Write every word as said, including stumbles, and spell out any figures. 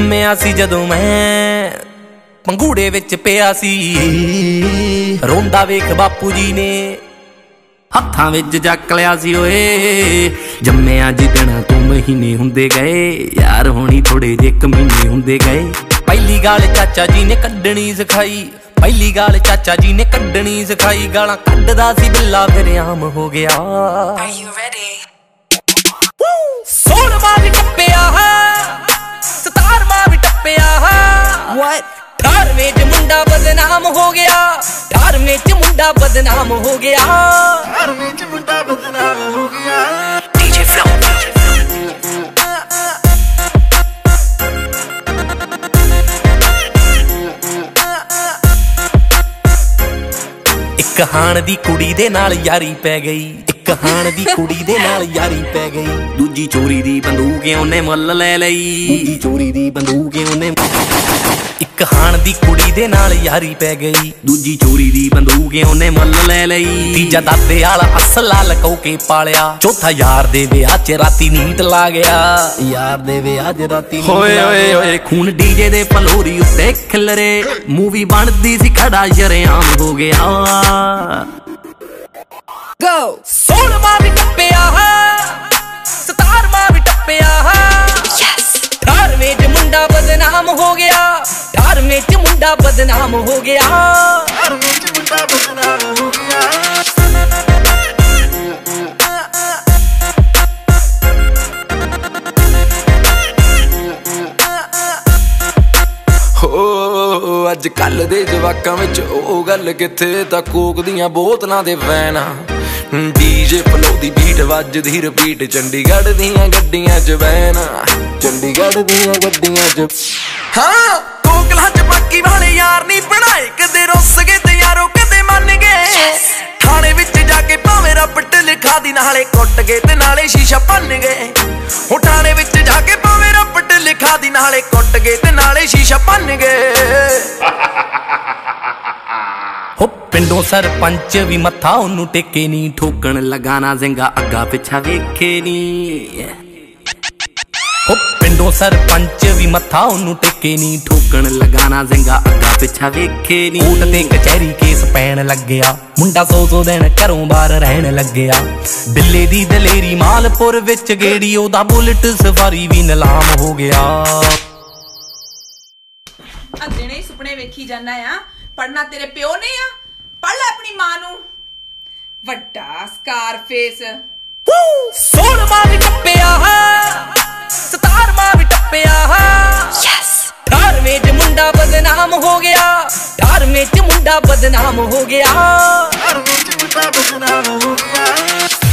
जम्मिया सी जदों मैं पंगूड़े विच पिया सी, रोंदा वेख बापू जी ने हत्थां विच जक लिया सी। ओए जम्मिया जिदण तू महीने हुंदे गए, यार होनी थोड़े जे कमीने हुंदे गए। पहली गाल चाचा जी ने कड्डनी सिखाई, पहली गाल चाचा जी ने कड्डनी सिखाई। गालां कड्डदा सी बिल्ला फिर आम हो गया। सोलवां भी टप्पिया सतारवां भी टप्पिया, अठारवें च मुंडा बदनाम हो गया, अठारवें च मुंडा बदनाम हो गया, अठारवें च मुंडा बदनाम हो गया। डीजे फ्लो एक हाण दी कुड़ी दे नाल यारी पै गई, एक हाण दी कुड़ी दे नाल यारी पै गई। दूजी चोरी दी बंदूक ओने मुੱਲ ले लई, दूजी चोरी दी बंदूक ओने। एक हाण दी कुड़ी दे नाल यारी पै गई, दूजी चोरी दी बंदूक ओने मुੱਲ ले लई। तीजा दादे आला असला लकौ के पालिया, चौथा यार दे विआह च राती नीट ला गया, यार दे विआह च राती नीट ला गया। ओए ओए खून डीजे दे फलोरी उत्ते खिलरे, मूवी बनदी सी खड़ा शरेआम हो गया। Go! सोलवां भी टप्पिया सतारवां भी टप्पिया, अठारवें च मुंडा बदनाम हो गया, अठारवें च मुंडा बदनाम हो गया, अठारवें च मुंडा बदनाम हो गया। अज कल दे जवाकां विच ओ गल किथे, तां कोक दियां बोतलां दे वैन, डीजे फलो दी बीट वजदी रिपीट। चंडीगढ़ दियां गड्डियां च वैन, चंडीगढ़ दियां गड्डियां च। हाँ कोकलां च बाकी वाले यार नी बनाए, कदे रुस गए ते यारो कदे मन गए। थाने विच जाके भावें रपट लिखा दी, नाले कुट गए ते नाले शीशा भन गए। हो थाने विच जाके भावें रपट लिखा दी, नाले कुट गए ते नाले शीशा भन गए। हो पिंडों सरपंच भी मत्था ओनू टेके नी, ठोकण लगाना जिंगा अग्गा पिछा वेखे नी। हो पिंडों सरपंच भी मत्था ओनू टेके नी, ठोकण लगाना जिंगा अग्गा पिछा वेखे नी। कोर्ट ते कचहरी केस पैण लग गया, मुंडा सौ सौ दिन घरों बाहर रहन लग गया। बिल्ले दी दलेरी मालपुर विच गेड़ी, ओदा बुलेट सफारी भी नीलाम हो गया। दिने सुपने वेखी जाना आ, पढ़ना तेरे प्यो ने आ, पढ़ ले अपनी मां नू। वड्डा स्कारफेस। सोलवां भी टप्पिया सतारवां भी टप्पिया, अठारवें च मुंडा बदनाम हो गया, अठारवें च मुंडा बदनाम हो गया, अठारवें च मुंडा बदनाम हो गया।